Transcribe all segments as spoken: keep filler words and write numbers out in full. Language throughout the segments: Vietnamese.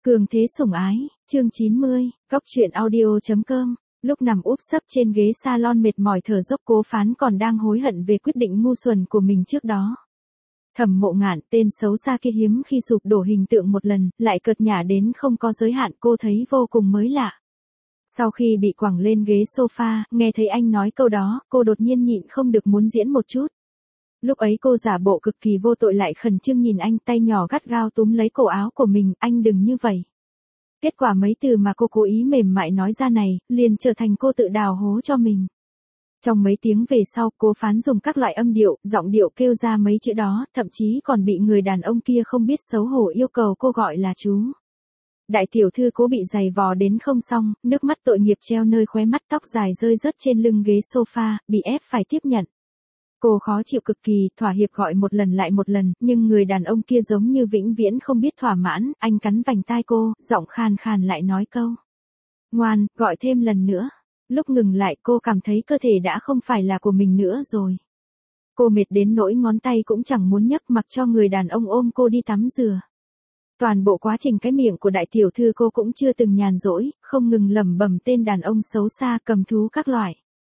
Cường thế sủng ái, chương chín mươi, góc truyện audio.com. Lúc nằm úp sấp trên ghế salon mệt mỏi thở dốc, Cố Phán còn đang hối hận về quyết định ngu xuẩn của mình trước đó. Thẩm Mộ Ngạn, tên xấu xa kia hiếm khi sụp đổ hình tượng một lần, lại cợt nhả đến không có giới hạn, cô thấy vô cùng mới lạ. Sau khi bị quẳng lên ghế sofa, nghe thấy anh nói câu đó, cô đột nhiên nhịn không được muốn diễn một chút. Lúc ấy cô giả bộ cực kỳ vô tội lại khẩn trương nhìn anh, tay nhỏ gắt gao túm lấy cổ áo của mình, anh đừng như vậy. Kết quả mấy từ mà cô cố ý mềm mại nói ra này, liền trở thành cô tự đào hố cho mình. Trong mấy tiếng về sau, Cố Phán dùng các loại âm điệu, giọng điệu kêu ra mấy chữ đó, thậm chí còn bị người đàn ông kia không biết xấu hổ yêu cầu cô gọi là chú. Đại tiểu thư Cố bị giày vò đến không xong, nước mắt tội nghiệp treo nơi khóe mắt, tóc dài rơi rớt trên lưng ghế sofa, bị ép phải tiếp nhận. Cô khó chịu cực kỳ, thỏa hiệp gọi một lần lại một lần, nhưng người đàn ông kia giống như vĩnh viễn không biết thỏa mãn, anh cắn vành tai cô, giọng khàn khàn lại nói câu. Ngoan, gọi thêm lần nữa. Lúc ngừng lại cô cảm thấy cơ thể đã không phải là của mình nữa rồi. Cô mệt đến nỗi ngón tay cũng chẳng muốn nhấc, mặc cho người đàn ông ôm cô đi tắm rửa. Toàn bộ quá trình cái miệng của đại tiểu thư cô cũng chưa từng nhàn rỗi, không ngừng lẩm bẩm tên đàn ông xấu xa, cầm thú các loại.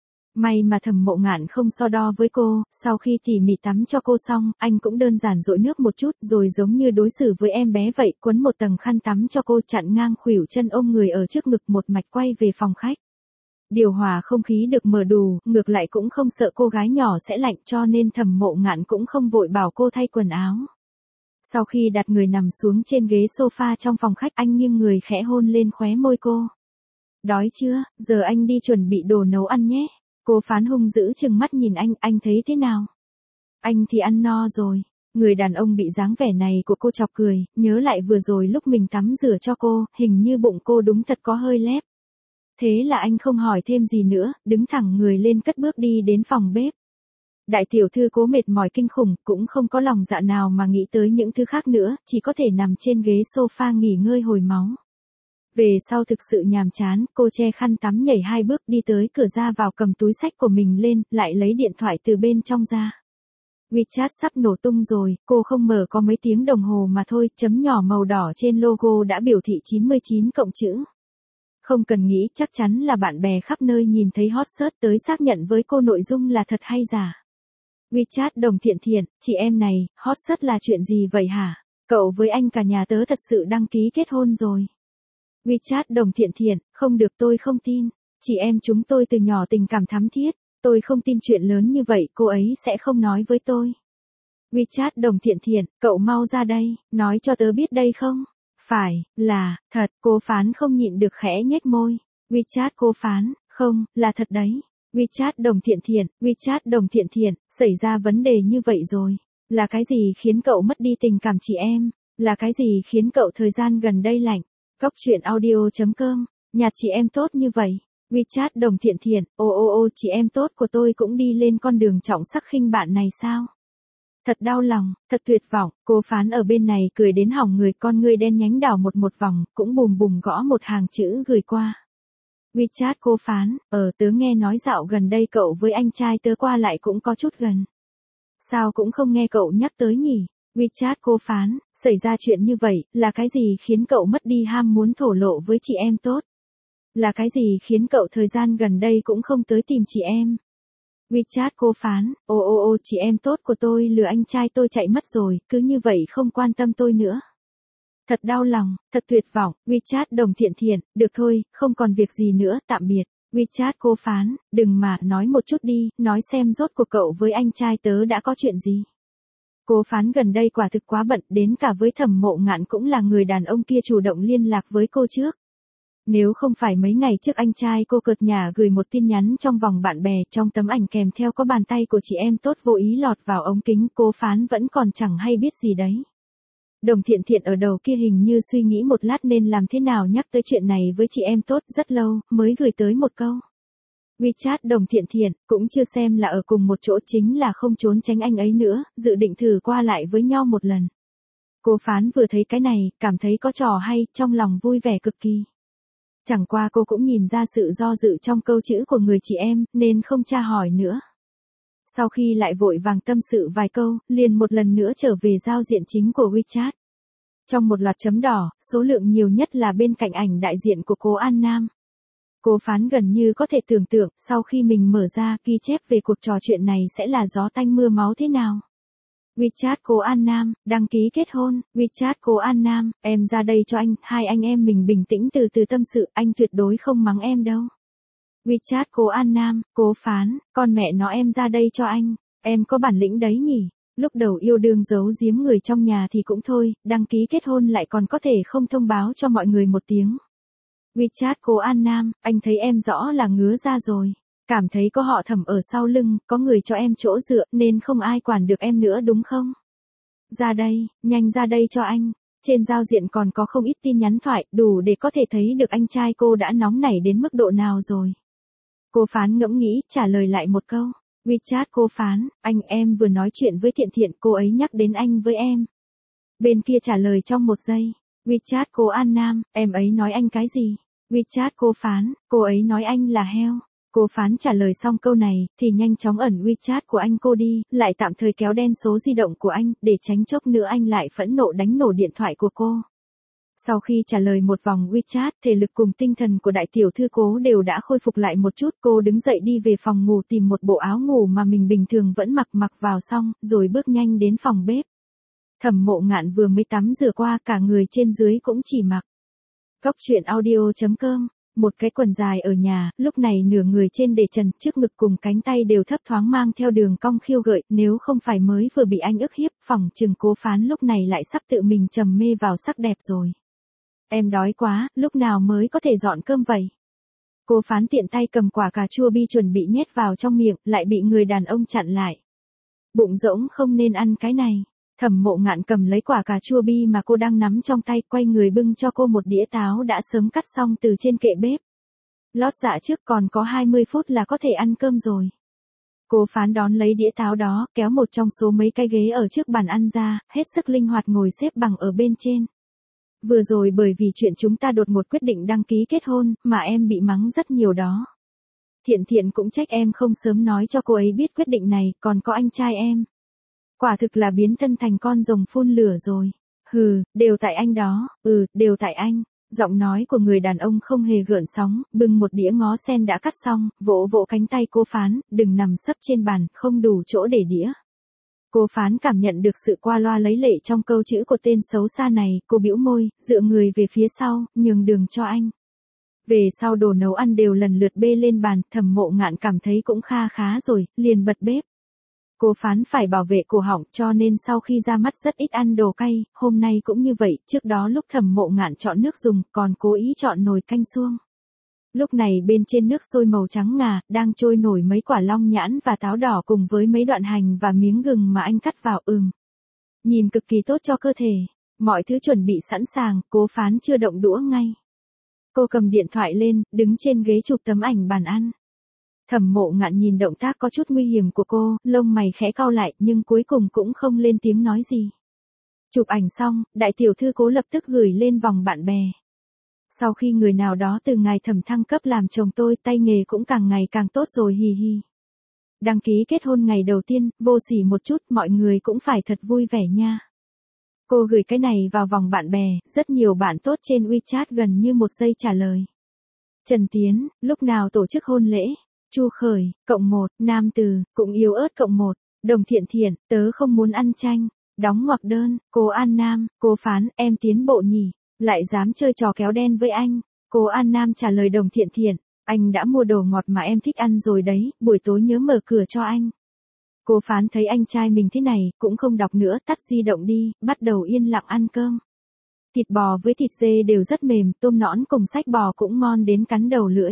May mà Thẩm Mộ Ngạn không so đo với cô, sau khi tỉ mỉ tắm cho cô xong, anh cũng đơn giản dội nước một chút, rồi giống như đối xử với em bé vậy, quấn một tầng khăn tắm cho cô, chặn ngang khuỷu chân, ôm người ở trước ngực, một mạch quay về phòng khách. Điều hòa không khí được mở đủ, ngược lại cũng không sợ cô gái nhỏ sẽ lạnh, cho nên Thẩm Mộ Ngạn cũng không vội bảo cô thay quần áo. Sau khi đặt người nằm xuống trên ghế sofa trong phòng khách, anh nghiêng người khẽ hôn lên khóe môi cô. Đói chưa, giờ anh đi chuẩn bị đồ nấu ăn nhé. Cố Phán hung dữ trừng mắt nhìn anh, anh thấy thế nào? Anh thì ăn no rồi. Người đàn ông bị dáng vẻ này của cô chọc cười, nhớ lại vừa rồi lúc mình tắm rửa cho cô, hình như bụng cô đúng thật có hơi lép. Thế là anh không hỏi thêm gì nữa, đứng thẳng người lên cất bước đi đến phòng bếp. Đại tiểu thư Cố mệt mỏi kinh khủng, cũng không có lòng dạ nào mà nghĩ tới những thứ khác nữa, chỉ có thể nằm trên ghế sofa nghỉ ngơi hồi máu. Về sau thực sự nhàm chán, cô che khăn tắm nhảy hai bước đi tới cửa ra vào, cầm túi xách của mình lên, lại lấy điện thoại từ bên trong ra. WeChat sắp nổ tung rồi, cô không mở có mấy tiếng đồng hồ mà thôi, chấm nhỏ màu đỏ trên logo đã biểu thị chín mươi chín cộng chữ. Không cần nghĩ, chắc chắn là bạn bè khắp nơi nhìn thấy hot search tới xác nhận với cô nội dung là thật hay giả. WeChat Đồng Thiện Thiện, chị em này, hot search là chuyện gì vậy hả? Cậu với anh cả nhà tớ thật sự đăng ký kết hôn rồi. WeChat Đồng Thiện Thiện, không được, tôi không tin. Chị em chúng tôi từ nhỏ tình cảm thắm thiết, tôi không tin chuyện lớn như vậy, cô ấy sẽ không nói với tôi. WeChat Đồng Thiện Thiện, cậu mau ra đây, nói cho tớ biết đây không? Phải, là, thật, Cố Phán không nhịn được khẽ nhếch môi. WeChat Cố Phán, không, là thật đấy. WeChat Đồng Thiện Thiện, WeChat Đồng Thiện Thiện, xảy ra vấn đề như vậy rồi. Là cái gì khiến cậu mất đi tình cảm chị em? Là cái gì khiến cậu thời gian gần đây lạnh? Góc truyện audio.com, nhạt chị em tốt như vậy. WeChat Đồng Thiện Thiện, ô ô ô chị em tốt của tôi cũng đi lên con đường trọng sắc khinh bạn này sao? Thật đau lòng, thật tuyệt vọng. Cố Phán ở bên này cười đến hỏng người, con ngươi đen nhánh đảo một một vòng, cũng bùm bùm gõ một hàng chữ gửi qua. WeChat Cố Phán, ờ tớ nghe nói dạo gần đây cậu với anh trai tớ qua lại cũng có chút gần. Sao cũng không nghe cậu nhắc tới nhỉ? WeChat Cố Phán, xảy ra chuyện như vậy, là cái gì khiến cậu mất đi ham muốn thổ lộ với chị em tốt? Là cái gì khiến cậu thời gian gần đây cũng không tới tìm chị em? WeChat Cố Phán, ô ô ô chị em tốt của tôi lừa anh trai tôi chạy mất rồi, cứ như vậy không quan tâm tôi nữa. Thật đau lòng, thật tuyệt vọng. WeChat Đồng Thiện Thiện, được thôi, không còn việc gì nữa, tạm biệt. WeChat Cố Phán, đừng mà, nói một chút đi, nói xem rốt cuộc cậu với anh trai tớ đã có chuyện gì. Cố Phán gần đây quả thực quá bận, đến cả với Thẩm Mộ Ngạn cũng là người đàn ông kia chủ động liên lạc với cô trước. Nếu không phải mấy ngày trước anh trai cô cợt nhả gửi một tin nhắn trong vòng bạn bè, trong tấm ảnh kèm theo có bàn tay của chị em tốt vô ý lọt vào ống kính, Cố Phán vẫn còn chẳng hay biết gì đấy. Đồng Thiện Thiện ở đầu kia hình như suy nghĩ một lát nên làm thế nào nhắc tới chuyện này với chị em tốt rất lâu, mới gửi tới một câu. WeChat Đồng Thiện Thiện, cũng chưa xem là ở cùng một chỗ, chính là không trốn tránh anh ấy nữa, dự định thử qua lại với nhau một lần. Cố Phán vừa thấy cái này, cảm thấy có trò hay, trong lòng vui vẻ cực kỳ. Chẳng qua cô cũng nhìn ra sự do dự trong câu chữ của người chị em, nên không tra hỏi nữa. Sau khi lại vội vàng tâm sự vài câu, liền một lần nữa trở về giao diện chính của WeChat. Trong một loạt chấm đỏ, số lượng nhiều nhất là bên cạnh ảnh đại diện của cố An Nam. Cô Phán gần như có thể tưởng tượng, sau khi mình mở ra ghi chép về cuộc trò chuyện này sẽ là gió tanh mưa máu thế nào. WeChat cố An Nam, đăng ký kết hôn. WeChat cố An Nam, em ra đây cho anh, hai anh em mình bình tĩnh từ từ tâm sự, anh tuyệt đối không mắng em đâu. WeChat cố An Nam, cố Phán, con mẹ nó em ra đây cho anh, em có bản lĩnh đấy nhỉ. Lúc đầu yêu đương giấu giếm người trong nhà thì cũng thôi, đăng ký kết hôn lại còn có thể không thông báo cho mọi người một tiếng. WeChat cố An Nam, anh thấy em rõ là ngứa ra rồi. Cảm thấy có họ Thẩm ở sau lưng, có người cho em chỗ dựa nên không ai quản được em nữa đúng không? Ra đây, nhanh ra đây cho anh. Trên giao diện còn có không ít tin nhắn thoại, đủ để có thể thấy được anh trai cô đã nóng nảy đến mức độ nào rồi. Cô Phán ngẫm nghĩ, trả lời lại một câu. WeChat cô Phán, anh em vừa nói chuyện với Thiện Thiện, cô ấy nhắc đến anh với em. Bên kia trả lời trong một giây. WeChat cô An Nam, em ấy nói anh cái gì? WeChat cô Phán, cô ấy nói anh là heo. Cô Phán trả lời xong câu này, thì nhanh chóng ẩn WeChat của anh cô đi, lại tạm thời kéo đen số di động của anh, để tránh chốc nữa anh lại phẫn nộ đánh nổ điện thoại của cô. Sau khi trả lời một vòng WeChat, thể lực cùng tinh thần của đại tiểu thư Cố đều đã khôi phục lại một chút. Cô đứng dậy đi về phòng ngủ tìm một bộ áo ngủ mà mình bình thường vẫn mặc mặc vào xong, rồi bước nhanh đến phòng bếp. Thẩm Mộ Ngạn vừa mới tắm rửa qua, cả người trên dưới cũng chỉ mặc Góc truyện audio chấm com, một cái quần dài ở nhà, lúc này nửa người trên để trần, trước ngực cùng cánh tay đều thấp thoáng mang theo đường cong khiêu gợi, nếu không phải mới vừa bị anh ức hiếp, phỏng chừng Cố Phán lúc này lại sắp tự mình trầm mê vào sắc đẹp rồi. Em đói quá, lúc nào mới có thể dọn cơm vậy? Cố Phán tiện tay cầm quả cà chua bi chuẩn bị nhét vào trong miệng, lại bị người đàn ông chặn lại. Bụng rỗng không nên ăn cái này. Thẩm Mộ Ngạn cầm lấy quả cà chua bi mà cô đang nắm trong tay, quay người bưng cho cô một đĩa táo đã sớm cắt xong từ trên kệ bếp. Lót dạ trước, còn có hai mươi phút là có thể ăn cơm rồi. Cố Phán đón lấy đĩa táo đó, kéo một trong số mấy cái ghế ở trước bàn ăn ra, hết sức linh hoạt ngồi xếp bằng ở bên trên. Vừa rồi bởi vì chuyện chúng ta đột ngột quyết định đăng ký kết hôn, mà em bị mắng rất nhiều đó. Thiện Thiện cũng trách em không sớm nói cho cô ấy biết quyết định này, còn có anh trai em. Quả thực là biến thân thành con rồng phun lửa rồi. Hừ, đều tại anh đó, ừ, đều tại anh. Giọng nói của người đàn ông không hề gợn sóng, bưng một đĩa ngó sen đã cắt xong, vỗ vỗ cánh tay Cố Phán, đừng nằm sấp trên bàn, không đủ chỗ để đĩa. Cố Phán cảm nhận được sự qua loa lấy lệ trong câu chữ của tên xấu xa này, cô bĩu môi, dựa người về phía sau, nhường đường cho anh. Về sau đồ nấu ăn đều lần lượt bê lên bàn, Thẩm Mộ Ngạn cảm thấy cũng kha khá rồi, liền bật bếp. Cố Phán phải bảo vệ cổ họng cho nên sau khi ra mắt rất ít ăn đồ cay, hôm nay cũng như vậy, trước đó lúc Thẩm Mộ Ngạn chọn nước dùng, còn cố ý chọn nồi canh suông. Lúc này bên trên nước sôi màu trắng ngà, đang trôi nổi mấy quả long nhãn và táo đỏ cùng với mấy đoạn hành và miếng gừng mà anh cắt vào, ừm. Nhìn cực kỳ tốt cho cơ thể. Mọi thứ chuẩn bị sẵn sàng, Cố Phán chưa động đũa ngay. Cô cầm điện thoại lên, đứng trên ghế chụp tấm ảnh bàn ăn. Thẩm Mộ Ngạn nhìn động tác có chút nguy hiểm của cô, lông mày khẽ cau lại nhưng cuối cùng cũng không lên tiếng nói gì. Chụp ảnh xong, đại tiểu thư Cố lập tức gửi lên vòng bạn bè. Sau khi người nào đó từ ngài Thẩm thăng cấp làm chồng tôi, tay nghề cũng càng ngày càng tốt rồi hì hì. Đăng ký kết hôn ngày đầu tiên, vô sỉ một chút, mọi người cũng phải thật vui vẻ nha. Cô gửi cái này vào vòng bạn bè, rất nhiều bạn tốt trên WeChat gần như một giây trả lời. Trần Tiến, lúc nào tổ chức hôn lễ? Chu Khởi, cộng một, nam từ, cũng yếu ớt cộng một, Đồng Thiện Thiện, tớ không muốn ăn chanh, đóng ngoặc đơn, Cố An Nam, Cố Phán, em tiến bộ nhỉ, lại dám chơi trò kéo đen với anh. Cố An Nam trả lời Đồng Thiện Thiện, anh đã mua đồ ngọt mà em thích ăn rồi đấy, buổi tối nhớ mở cửa cho anh. Cố Phán thấy anh trai mình thế này, cũng không đọc nữa, tắt di động đi, bắt đầu yên lặng ăn cơm. Thịt bò với thịt dê đều rất mềm, tôm nõn cùng sách bò cũng ngon đến cắn đầu lưỡi.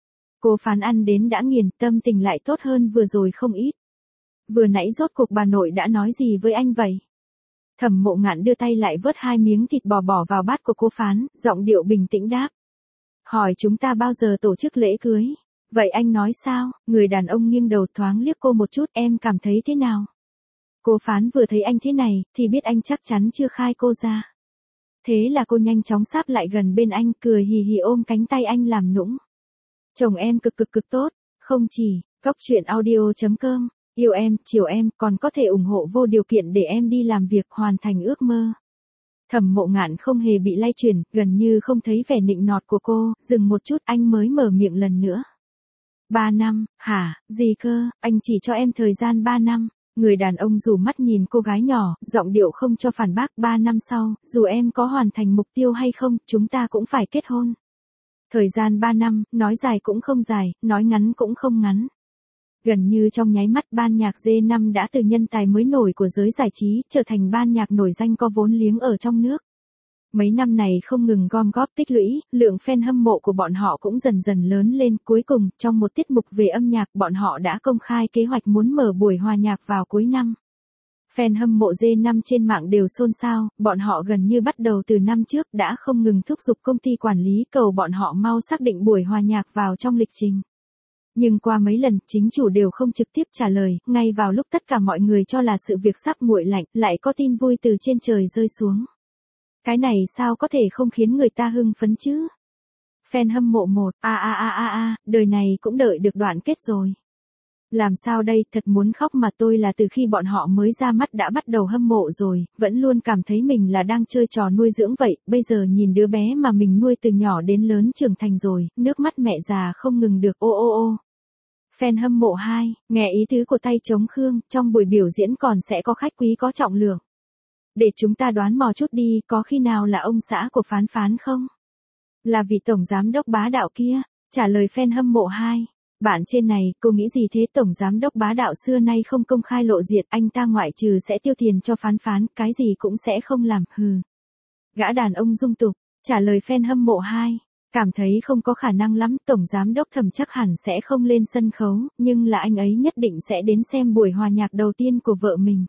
Cố Phán ăn đến đã nghiền, tâm tình lại tốt hơn vừa rồi không ít. Vừa nãy rốt cuộc bà nội đã nói gì với anh vậy? Thẩm Mộ Ngạn đưa tay lại vớt hai miếng thịt bò bỏ vào bát của Cố Phán, giọng điệu bình tĩnh đáp. Hỏi chúng ta bao giờ tổ chức lễ cưới? Vậy anh nói sao? Người đàn ông nghiêng đầu thoáng liếc cô một chút, em cảm thấy thế nào? Cố Phán vừa thấy anh thế này, thì biết anh chắc chắn chưa khai cô ra. Thế là cô nhanh chóng sáp lại gần bên anh, cười hì hì ôm cánh tay anh làm nũng. Chồng em cực cực cực tốt, không chỉ, góc truyện audio chấm com, yêu em, chiều em, còn có thể ủng hộ vô điều kiện để em đi làm việc hoàn thành ước mơ. Thẩm Mộ Ngạn không hề bị lay chuyển, gần như không thấy vẻ nịnh nọt của cô, dừng một chút anh mới mở miệng lần nữa. Ba năm, hả, gì cơ, anh chỉ cho em thời gian ba năm. Người đàn ông rủ mắt nhìn cô gái nhỏ, giọng điệu không cho phản bác. Ba năm sau, dù em có hoàn thành mục tiêu hay không, chúng ta cũng phải kết hôn. Thời gian ba năm, nói dài cũng không dài, nói ngắn cũng không ngắn. Gần như trong nháy mắt ban nhạc D năm đã từ nhân tài mới nổi của giới giải trí, trở thành ban nhạc nổi danh có vốn liếng ở trong nước. Mấy năm này không ngừng gom góp tích lũy, lượng fan hâm mộ của bọn họ cũng dần dần lớn lên. Cuối cùng, trong một tiết mục về âm nhạc, bọn họ đã công khai kế hoạch muốn mở buổi hòa nhạc vào cuối năm. Fan hâm mộ D năm trên mạng đều xôn xao, bọn họ gần như bắt đầu từ năm trước đã không ngừng thúc giục công ty quản lý cầu bọn họ mau xác định buổi hòa nhạc vào trong lịch trình. Nhưng qua mấy lần, chính chủ đều không trực tiếp trả lời, ngay vào lúc tất cả mọi người cho là sự việc sắp nguội lạnh, lại có tin vui từ trên trời rơi xuống. Cái này sao có thể không khiến người ta hưng phấn chứ? Fan hâm mộ một, a a a a a, đời này cũng đợi được đoạn kết rồi. Làm sao đây, thật muốn khóc mà tôi là từ khi bọn họ mới ra mắt đã bắt đầu hâm mộ rồi, vẫn luôn cảm thấy mình là đang chơi trò nuôi dưỡng vậy, bây giờ nhìn đứa bé mà mình nuôi từ nhỏ đến lớn trưởng thành rồi, nước mắt mẹ già không ngừng được ô ô ô. Fan hâm mộ hai, nghe ý tứ của tay trống Khương, trong buổi biểu diễn còn sẽ có khách quý có trọng lượng. Để chúng ta đoán mò chút đi, có khi nào là ông xã của Phán Phán không? Là vị tổng giám đốc bá đạo kia, trả lời fan hâm mộ hai. Bạn trên này, cô nghĩ gì thế? Tổng giám đốc bá đạo xưa nay không công khai lộ diện, anh ta ngoại trừ sẽ tiêu tiền cho Phán Phán, cái gì cũng sẽ không làm, hừ. Gã đàn ông dung tục, trả lời fan hâm mộ hai. Cảm thấy không có khả năng lắm, tổng giám đốc Thẩm chắc hẳn sẽ không lên sân khấu, nhưng là anh ấy nhất định sẽ đến xem buổi hòa nhạc đầu tiên của vợ mình.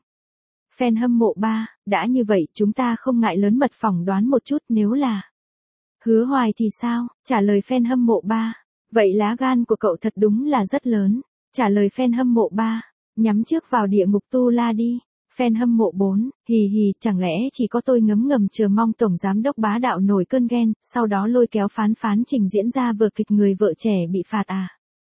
Fan hâm mộ ba, đã như vậy chúng ta không ngại lớn mật phỏng đoán một chút, nếu là Hứa Hoài thì sao? Trả lời fan hâm mộ ba. Vậy lá gan của cậu thật đúng là rất lớn. Trả lời fan hâm mộ ba. Nhắm trước vào địa ngục tu la đi. Fan hâm mộ bốn, hì hì, chẳng lẽ chỉ có tôi ngấm ngầm chờ mong tổng giám đốc bá đạo nổi cơn ghen, sau đó lôi kéo Phán Phán trình diễn ra vở kịch người vợ trẻ bị phạt à?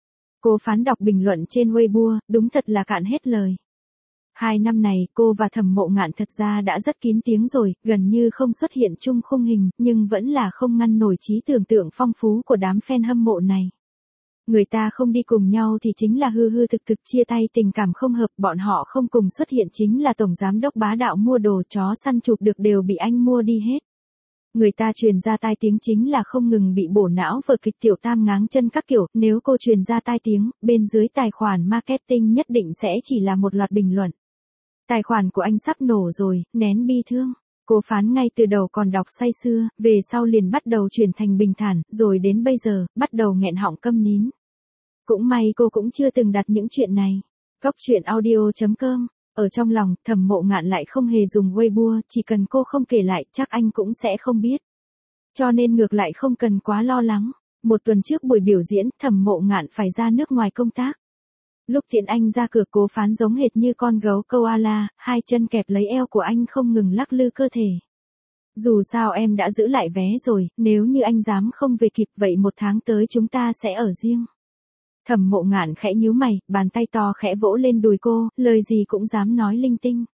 Cô Phán đọc bình luận trên Weibo, đúng thật là cạn hết lời. Hai năm này, cô và Thẩm Mộ Ngạn thật ra đã rất kín tiếng rồi, gần như không xuất hiện chung khung hình, nhưng vẫn là không ngăn nổi trí tưởng tượng phong phú của đám fan hâm mộ này. Người ta không đi cùng nhau thì chính là hư hư thực thực chia tay, tình cảm không hợp, bọn họ không cùng xuất hiện chính là tổng giám đốc bá đạo mua đồ chó săn chụp được đều bị anh mua đi hết. Người ta truyền ra tai tiếng chính là không ngừng bị bổ não vở kịch tiểu tam ngáng chân các kiểu, nếu cô truyền ra tai tiếng, bên dưới tài khoản marketing nhất định sẽ chỉ là một loạt bình luận. Tài khoản của anh sắp nổ rồi, nén bi thương. Cô Phán ngay từ đầu còn đọc say sưa, về sau liền bắt đầu chuyển thành bình thản, rồi đến bây giờ, bắt đầu nghẹn họng câm nín. Cũng may cô cũng chưa từng đặt những chuyện này. Góc truyện audio chấm com. Ở trong lòng, Thẩm Mộ Ngạn lại không hề dùng Weibo, chỉ cần cô không kể lại, chắc anh cũng sẽ không biết. Cho nên ngược lại không cần quá lo lắng. Một tuần trước buổi biểu diễn, Thẩm Mộ Ngạn phải ra nước ngoài công tác. Lúc tiễn anh ra cửa, Cố Phán giống hệt như con gấu koala, hai chân kẹp lấy eo của anh không ngừng lắc lư cơ thể. Dù sao em đã giữ lại vé rồi, nếu như anh dám không về kịp vậy một tháng tới chúng ta sẽ ở riêng. Thẩm Mộ Ngạn khẽ nhíu mày, bàn tay to khẽ vỗ lên đùi cô, lời gì cũng dám nói linh tinh.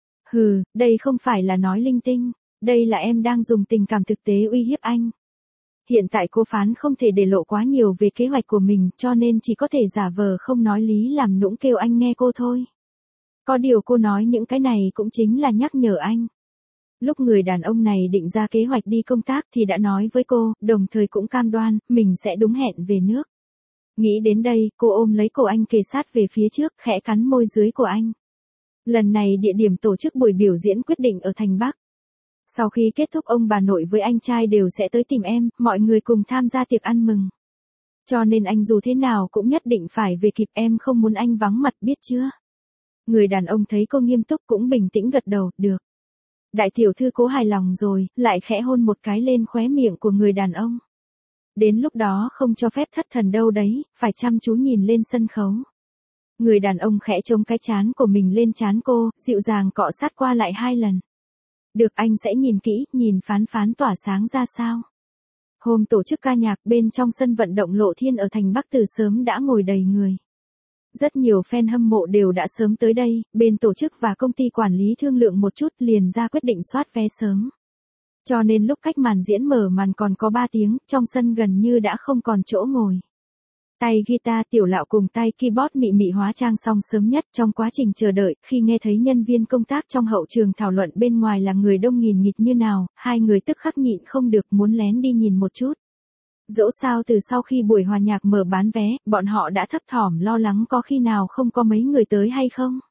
Hừ, đây không phải là nói linh tinh, đây là em đang dùng tình cảm thực tế uy hiếp anh. Hiện tại Cố Phán không thể để lộ quá nhiều về kế hoạch của mình, cho nên chỉ có thể giả vờ không nói lý làm nũng kêu anh nghe cô thôi. Có điều cô nói những cái này cũng chính là nhắc nhở anh. Lúc người đàn ông này định ra kế hoạch đi công tác thì đã nói với cô, đồng thời cũng cam đoan, mình sẽ đúng hẹn về nước. Nghĩ đến đây, cô ôm lấy cổ anh kề sát về phía trước, khẽ cắn môi dưới của anh. Lần này địa điểm tổ chức buổi biểu diễn quyết định ở thành Bắc. Sau khi kết thúc ông bà nội với anh trai đều sẽ tới tìm em, mọi người cùng tham gia tiệc ăn mừng. Cho nên anh dù thế nào cũng nhất định phải về kịp, em không muốn anh vắng mặt biết chưa? Người đàn ông thấy cô nghiêm túc cũng bình tĩnh gật đầu, được. Đại tiểu thư Cố hài lòng rồi, lại khẽ hôn một cái lên khóe miệng của người đàn ông. Đến lúc đó không cho phép thất thần đâu đấy, phải chăm chú nhìn lên sân khấu. Người đàn ông khẽ chống cái trán của mình lên trán cô, dịu dàng cọ sát qua lại hai lần. Được, anh sẽ nhìn kỹ, nhìn Phán Phán tỏa sáng ra sao. Hôm tổ chức ca nhạc, bên trong sân vận động Lộ Thiên ở thành Bắc từ sớm đã ngồi đầy người. Rất nhiều fan hâm mộ đều đã sớm tới đây, bên tổ chức và công ty quản lý thương lượng một chút liền ra quyết định soát vé sớm. Cho nên lúc cách màn diễn mở màn còn có ba tiếng, trong sân gần như đã không còn chỗ ngồi. Tay guitar Tiểu Lạo cùng tay keyboard Mị Mị hóa trang xong sớm nhất. Trong quá trình chờ đợi, khi nghe thấy nhân viên công tác trong hậu trường thảo luận bên ngoài là người đông nghìn nghịt như nào, hai người tức khắc nhịn không được muốn lén đi nhìn một chút. Dẫu sao từ sau khi buổi hòa nhạc mở bán vé, bọn họ đã thấp thỏm lo lắng có khi nào không có mấy người tới hay không.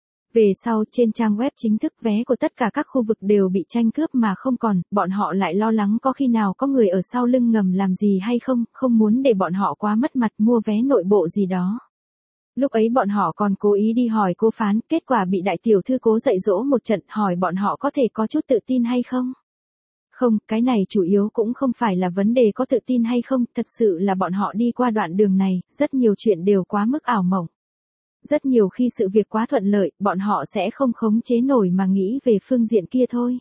Về sau, trên trang web chính thức vé của tất cả các khu vực đều bị tranh cướp mà không còn, bọn họ lại lo lắng có khi nào có người ở sau lưng ngầm làm gì hay không, không muốn để bọn họ quá mất mặt mua vé nội bộ gì đó. Lúc ấy bọn họ còn cố ý đi hỏi cô phán, kết quả bị đại tiểu thư cố dạy dỗ một trận, hỏi bọn họ có thể có chút tự tin hay không. Không, cái này chủ yếu cũng không phải là vấn đề có tự tin hay không, thật sự là bọn họ đi qua đoạn đường này, rất nhiều chuyện đều quá mức ảo mộng. Rất nhiều khi sự việc quá thuận lợi, bọn họ sẽ không khống chế nổi mà nghĩ về phương diện kia thôi.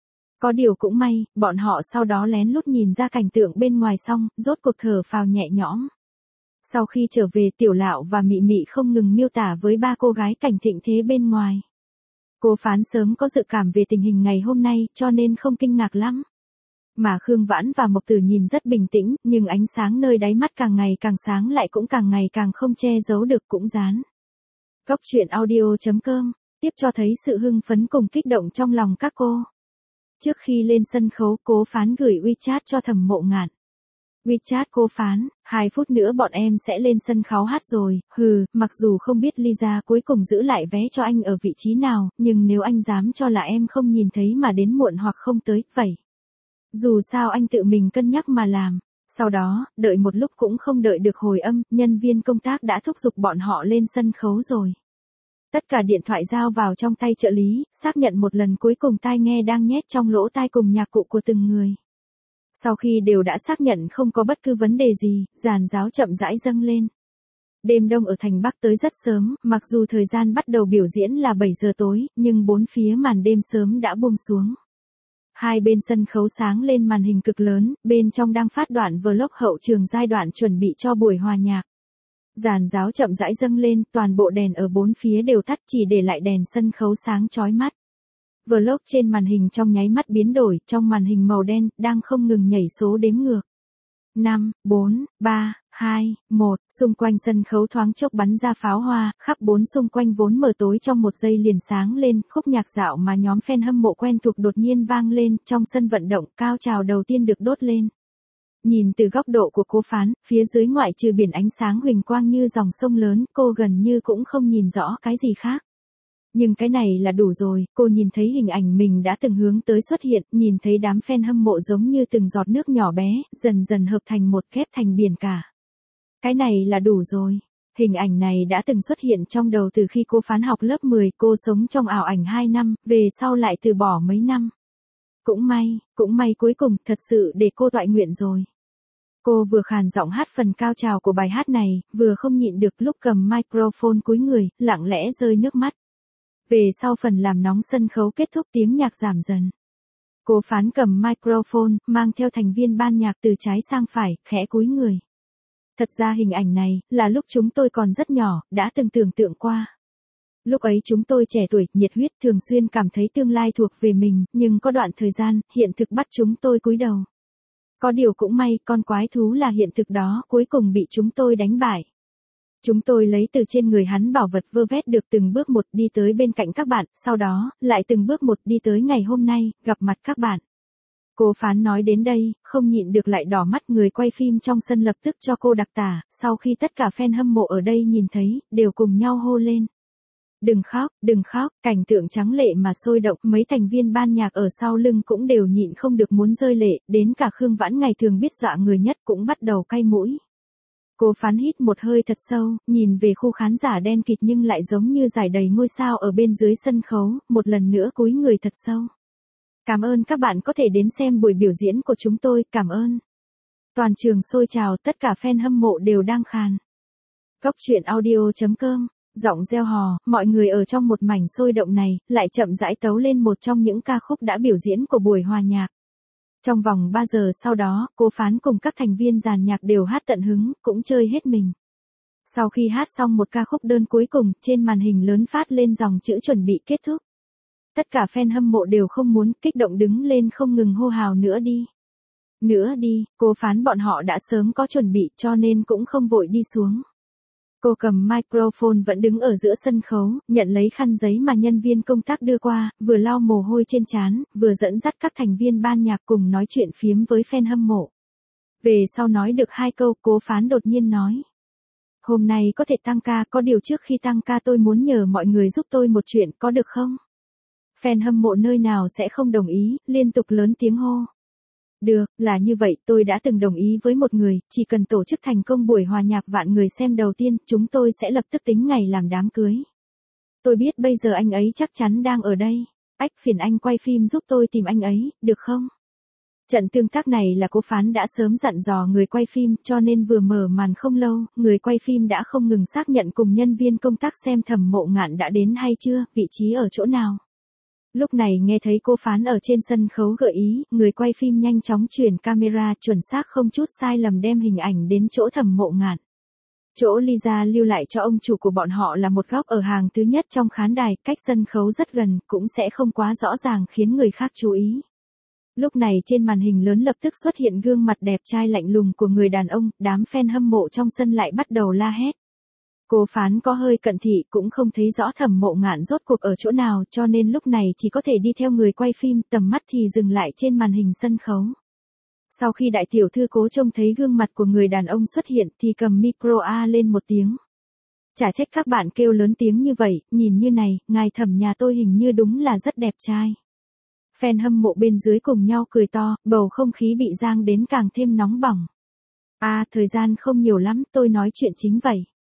Có điều cũng may, bọn họ sau đó lén lút nhìn ra cảnh tượng bên ngoài xong, rốt cuộc thở phào nhẹ nhõm. Sau khi trở về Tiểu Lạo và Mị Mị không ngừng miêu tả với ba cô gái cảnh thịnh thế bên ngoài. Cô phán sớm có dự cảm về tình hình ngày hôm nay, cho nên không kinh ngạc lắm. Mà Khương Vãn và Mộc Tử nhìn rất bình tĩnh, nhưng ánh sáng nơi đáy mắt càng ngày càng sáng lại cũng càng ngày càng không che giấu được cũng dán. Góc truyện audio chấm com tiếp cho thấy sự hưng phấn cùng kích động trong lòng các cô. Trước khi lên sân khấu, Cố Phán gửi WeChat cho Thẩm Mộ Ngạn. WeChat Cô Phán, hai phút nữa bọn em sẽ lên sân khấu hát rồi, hừ, mặc dù không biết Lisa cuối cùng giữ lại vé cho anh ở vị trí nào, nhưng nếu anh dám cho là em không nhìn thấy mà đến muộn hoặc không tới, vậy. Dù sao anh tự mình cân nhắc mà làm. Sau đó, đợi một lúc cũng không đợi được hồi âm, nhân viên công tác đã thúc giục bọn họ lên sân khấu rồi. Tất cả điện thoại giao vào trong tay trợ lý, xác nhận một lần cuối cùng tai nghe đang nhét trong lỗ tai cùng nhạc cụ của từng người. Sau khi đều đã xác nhận không có bất cứ vấn đề gì, giàn giáo chậm rãi dâng lên. Đêm đông ở thành Bắc tới rất sớm, mặc dù thời gian bắt đầu biểu diễn là bảy giờ tối, nhưng bốn phía màn đêm sớm đã buông xuống. Hai bên sân khấu sáng lên màn hình cực lớn, bên trong đang phát đoạn vlog hậu trường giai đoạn chuẩn bị cho buổi hòa nhạc. Giàn giáo chậm rãi dâng lên, toàn bộ đèn ở bốn phía đều tắt chỉ để lại đèn sân khấu sáng chói mắt. Vlog trên màn hình trong nháy mắt biến đổi, trong màn hình màu đen, đang không ngừng nhảy số đếm ngược. năm, bốn, ba, hai, một, xung quanh sân khấu thoáng chốc bắn ra pháo hoa, khắp bốn xung quanh vốn mờ tối trong một giây liền sáng lên, khúc nhạc dạo mà nhóm fan hâm mộ quen thuộc đột nhiên vang lên, trong sân vận động, cao trào đầu tiên được đốt lên. Nhìn từ góc độ của Cố Phán, phía dưới ngoại trừ biển ánh sáng huỳnh quang như dòng sông lớn, cô gần như cũng không nhìn rõ cái gì khác. Nhưng cái này là đủ rồi, cô nhìn thấy hình ảnh mình đã từng hướng tới xuất hiện, nhìn thấy đám fan hâm mộ giống như từng giọt nước nhỏ bé, dần dần hợp thành một ghép thành biển cả. Cái này là đủ rồi. Hình ảnh này đã từng xuất hiện trong đầu từ khi cô Phán học lớp mười, cô sống trong ảo ảnh hai năm, về sau lại từ bỏ mấy năm. Cũng may, cũng may cuối cùng, thật sự để cô toại nguyện rồi. Cô vừa khàn giọng hát phần cao trào của bài hát này, vừa không nhịn được lúc cầm microphone cúi người, lặng lẽ rơi nước mắt. Về sau phần làm nóng sân khấu kết thúc tiếng nhạc giảm dần. Cô Phán cầm microphone, mang theo thành viên ban nhạc từ trái sang phải, khẽ cúi người. Thật ra hình ảnh này, là lúc chúng tôi còn rất nhỏ, đã từng tưởng tượng qua. Lúc ấy chúng tôi trẻ tuổi, nhiệt huyết, thường xuyên cảm thấy tương lai thuộc về mình, nhưng có đoạn thời gian, hiện thực bắt chúng tôi cúi đầu. Có điều cũng may, con quái thú là hiện thực đó, cuối cùng bị chúng tôi đánh bại. Chúng tôi lấy từ trên người hắn bảo vật vơ vét được từng bước một đi tới bên cạnh các bạn, sau đó, lại từng bước một đi tới ngày hôm nay, gặp mặt các bạn. Cô Phán nói đến đây, không nhịn được lại đỏ mắt, người quay phim trong sân lập tức cho cô đặc tả, sau khi tất cả fan hâm mộ ở đây nhìn thấy, đều cùng nhau hô lên. Đừng khóc, đừng khóc, cảnh tượng trắng lệ mà sôi động, mấy thành viên ban nhạc ở sau lưng cũng đều nhịn không được muốn rơi lệ, đến cả Khương Vãn ngày thường biết dọa người nhất cũng bắt đầu cay mũi. Cô Phán hít một hơi thật sâu, nhìn về khu khán giả đen kịt nhưng lại giống như rải đầy ngôi sao ở bên dưới sân khấu, một lần nữa cúi người thật sâu. Cảm ơn các bạn có thể đến xem buổi biểu diễn của chúng tôi, cảm ơn. Toàn trường sôi trào, tất cả fan hâm mộ đều đang khàn. Góc truyện audio chấm com, giọng reo hò, mọi người ở trong một mảnh sôi động này, lại chậm rãi tấu lên một trong những ca khúc đã biểu diễn của buổi hòa nhạc. Trong vòng ba giờ sau đó, Cô Phán cùng các thành viên dàn nhạc đều hát tận hứng, cũng chơi hết mình. Sau khi hát xong một ca khúc đơn cuối cùng, trên màn hình lớn phát lên dòng chữ chuẩn bị kết thúc. Tất cả fan hâm mộ đều không muốn, kích động đứng lên không ngừng hô hào nữa đi. Nữa đi, cô Phán bọn họ đã sớm có chuẩn bị cho nên cũng không vội đi xuống. Cô cầm microphone vẫn đứng ở giữa sân khấu, nhận lấy khăn giấy mà nhân viên công tác đưa qua, vừa lau mồ hôi trên trán, vừa dẫn dắt các thành viên ban nhạc cùng nói chuyện phiếm với fan hâm mộ. Về sau nói được hai câu, Cố Phán đột nhiên nói. Hôm nay có thể tăng ca, có điều trước khi tăng ca tôi muốn nhờ mọi người giúp tôi một chuyện, có được không? Fan hâm mộ nơi nào sẽ không đồng ý, liên tục lớn tiếng hô. Được, là như vậy, tôi đã từng đồng ý với một người, chỉ cần tổ chức thành công buổi hòa nhạc vạn người xem đầu tiên, chúng tôi sẽ lập tức tính ngày làm đám cưới. Tôi biết bây giờ anh ấy chắc chắn đang ở đây. Ách, phiền anh quay phim giúp tôi tìm anh ấy, được không? Trận tương tác này là Cố Phán đã sớm dặn dò người quay phim, cho nên vừa mở màn không lâu, người quay phim đã không ngừng xác nhận cùng nhân viên công tác xem Thẩm Mộ Ngạn đã đến hay chưa, vị trí ở chỗ nào. Lúc này nghe thấy Cố Phán ở trên sân khấu gợi ý, người quay phim nhanh chóng chuyển camera chuẩn xác không chút sai lầm đem hình ảnh đến chỗ Thẩm Mộ Ngạn. Chỗ Lisa lưu lại cho ông chủ của bọn họ là một góc ở hàng thứ nhất trong khán đài, cách sân khấu rất gần, cũng sẽ không quá rõ ràng khiến người khác chú ý. Lúc này trên màn hình lớn lập tức xuất hiện gương mặt đẹp trai lạnh lùng của người đàn ông, đám fan hâm mộ trong sân lại bắt đầu la hét. Cố Phán có hơi cận thị cũng không thấy rõ Thẩm Mộ Ngạn rốt cuộc ở chỗ nào cho nên lúc này chỉ có thể đi theo người quay phim, tầm mắt thì dừng lại trên màn hình sân khấu. Sau khi đại tiểu thư Cố trông thấy gương mặt của người đàn ông xuất hiện thì cầm micro a lên một tiếng. Chả trách các bạn kêu lớn tiếng như vậy, nhìn như này, ngài Thẩm nhà tôi hình như đúng là rất đẹp trai. Fan hâm mộ bên dưới cùng nhau cười to, bầu không khí bị giang đến càng thêm nóng bỏng. À, thời gian không nhiều lắm, tôi nói chuyện chính vậy.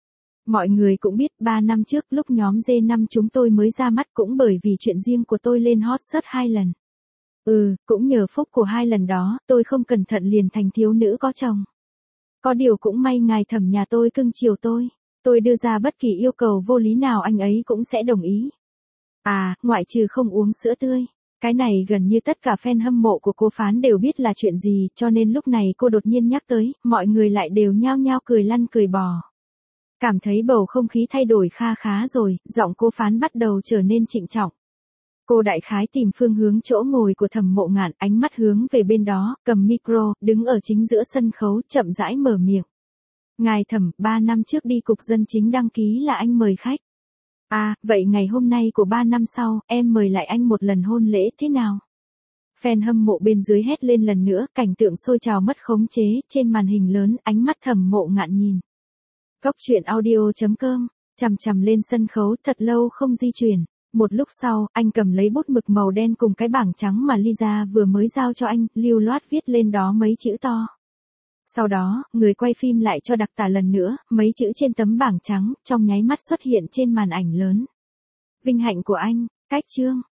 Mọi người cũng biết, ba năm trước lúc nhóm G năm chúng tôi mới ra mắt cũng bởi vì chuyện riêng của tôi lên hot search hai lần. Ừ, cũng nhờ phúc của hai lần đó, tôi không cẩn thận liền thành thiếu nữ có chồng. Có điều cũng may ngài Thẩm nhà tôi cưng chiều tôi. Tôi đưa ra bất kỳ yêu cầu vô lý nào anh ấy cũng sẽ đồng ý. À, ngoại trừ không uống sữa tươi. Cái này gần như tất cả fan hâm mộ của Cố Phán đều biết là chuyện gì, cho nên lúc này cô đột nhiên nhắc tới, mọi người lại đều nhao nhao cười lăn cười bò. Cảm thấy bầu không khí thay đổi kha khá rồi, giọng Cố Phán bắt đầu trở nên trịnh trọng. Cô đại khái tìm phương hướng chỗ ngồi của Thẩm Mộ Ngạn, ánh mắt hướng về bên đó, cầm micro, đứng ở chính giữa sân khấu, chậm rãi mở miệng. Ngài Thẩm, ba năm trước đi cục dân chính đăng ký là anh mời khách. À, vậy ngày hôm nay của ba năm sau, em mời lại anh một lần hôn lễ thế nào? Fan hâm mộ bên dưới hét lên lần nữa, cảnh tượng sôi trào mất khống chế, trên màn hình lớn, ánh mắt Thẩm Mộ Ngạn nhìn. Cóc truyện audio chấm com, chằm chằm lên sân khấu thật lâu không di chuyển. Một lúc sau, anh cầm lấy bút mực màu đen cùng cái bảng trắng mà Lisa vừa mới giao cho anh, lưu loát viết lên đó mấy chữ to. Sau đó, người quay phim lại cho đặc tả lần nữa, mấy chữ trên tấm bảng trắng, trong nháy mắt xuất hiện trên màn ảnh lớn. Vinh hạnh của anh, cách chương.